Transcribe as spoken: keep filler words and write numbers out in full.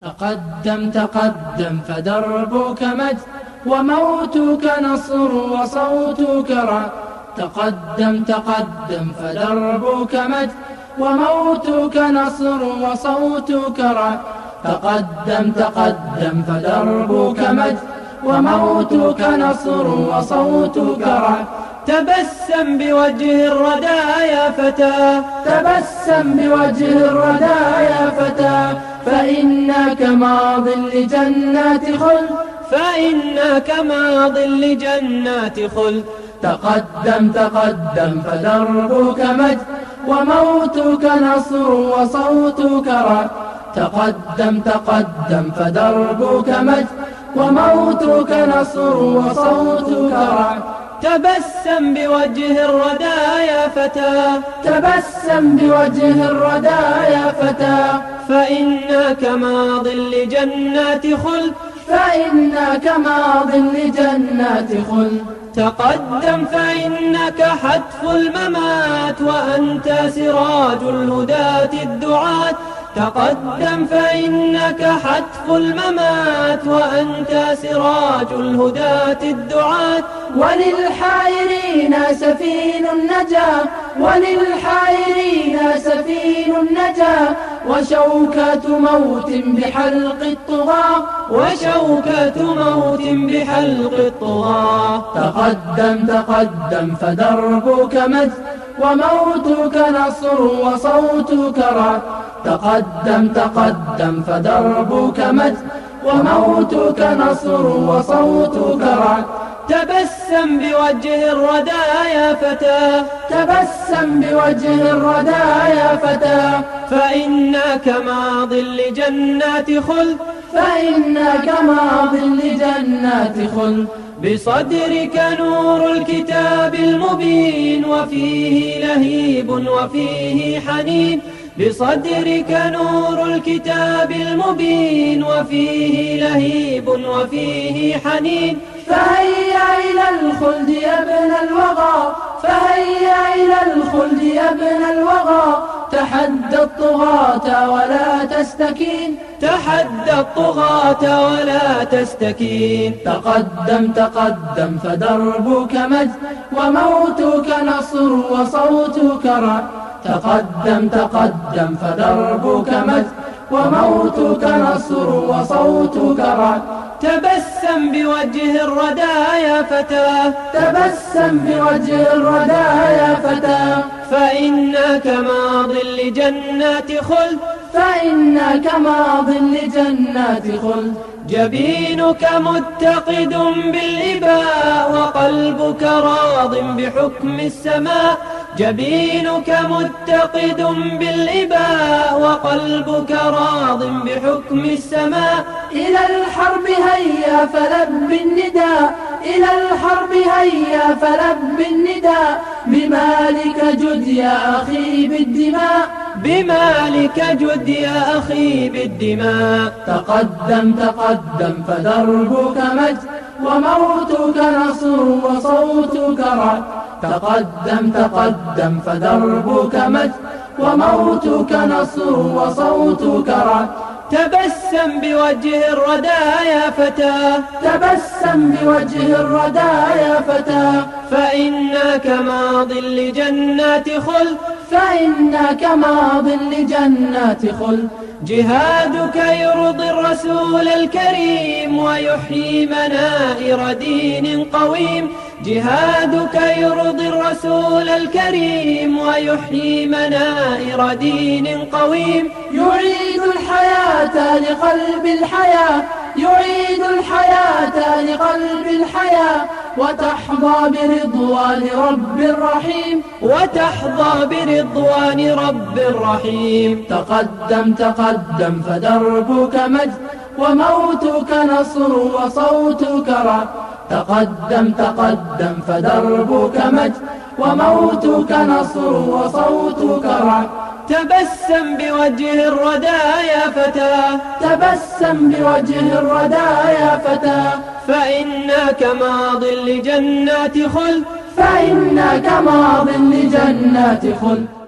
تقدم تقدم فدربك مجد وموتك نصر وصوتك رعد. تقدم تقدم فدربك مجد وموتك نصر وصوتك رعد. تقدم تقدم فدربك مجد وموتك نصر وصوتك رعد. تبسم بوجه الردى يا فتى، تبسم بوجه الردى يا فتى، فإنك ماض لجنات خلد، فإنك ماض لجنات خلد. تقدم تقدم فدربك مجد وموتك نصر وصوتك رعد. تقدم تقدم فدربك مجد وموتك نصر وصوتك رعد. تبسم بوجه الردى يا فتى، تبسم بوجه الردى يا فتى، فإنك ماض لجنات خلد، فإنك ماض لجنات خلد. تقدم فإنك حتف الممات وأنت سراج الهداة الدعاة. تقدم فإنك حتف الممات وأنت سراج الهداة الدعاة. وللحائرين سفين النجاة، وللحائرين سفين النجاة، وشوكة موت بحلق الطغاة، وشوكة موت بحلق الطغاة. تقدم تقدم فدربك مجد وموتك نصر وصوتك رعد. تقدم تقدم فدربك مجد وموتك نصر وصوتك رعد. تبسم بوجه الردى يا فتى، تبسم بوجه الردى يا فتى، فإنك ماض لجنات خلد، فإنك ماض لجنات خلد. بصدرك نور الكتاب المبين وفيه لهيب وفيه حنين. بصدرك نور الكتاب المبين وفيه لهيب وفيه حنين. فهيا إلى الخلد يا ابن الوغى، فهيا إلى الخلد يا ابن الوغى، تحدى الطغاة ولا تستكين، تحدى الطغاة ولا تستكين. تقدم تقدم فدربك مجد وموتك نصر وصوتك رعد. تقدم تقدم فدربك مجد وموتك نصر وصوتك رعد. تبسم بوجه الردى يا فتى، تبسم بوجه الردى يا فتى، فإنك ماض لجنات خلد، فإنك ماض لجنات خلد. جبينك متقد بالإباء وقلبك راض بحكم السماء. جبينك متقد بالإباء وقلبك راض بحكم السماء. إلى الحرب هيا فلب النداء، إلى الحرب هيا فلب النداء، بمالك جد يا أخي بالدماء، بمالك جد يا أخي بالدماء. تقدم تقدم فدربك مجد وموتك نصر وصوتك رعد. تقدم تقدم فدربك مجد وموتك نصر وصوتك رعد. تبسم بوجه الردى يا فتى، تبسم بوجه الردى يا فتى، فإنك ماض لجنات خلد، فإنك ماض لجنات خلد. جهادك يرضي الرسول الكريم ويحيي منائر دين قويم. جهادك يرضي الرسول الكريم ويحيي منائر دين قويم. يعيد الحياة لقلب الحياة، يعيد الحياة لقلب الحياة، وتحظى برضوان رب رحيم، وتحظى برضوان رب رحيم. تقدم تقدم فدربك مجد وموتك نصر وصوتك رعد. تقدم تقدم فدربك مجد وموتك نصر وصوتك رعد. تبسم بوجه الردى يا فتى، تبسم بوجه الردى يا فتى، فإنك ماض لجنات خلد، فإنك ماض لجنات خلد.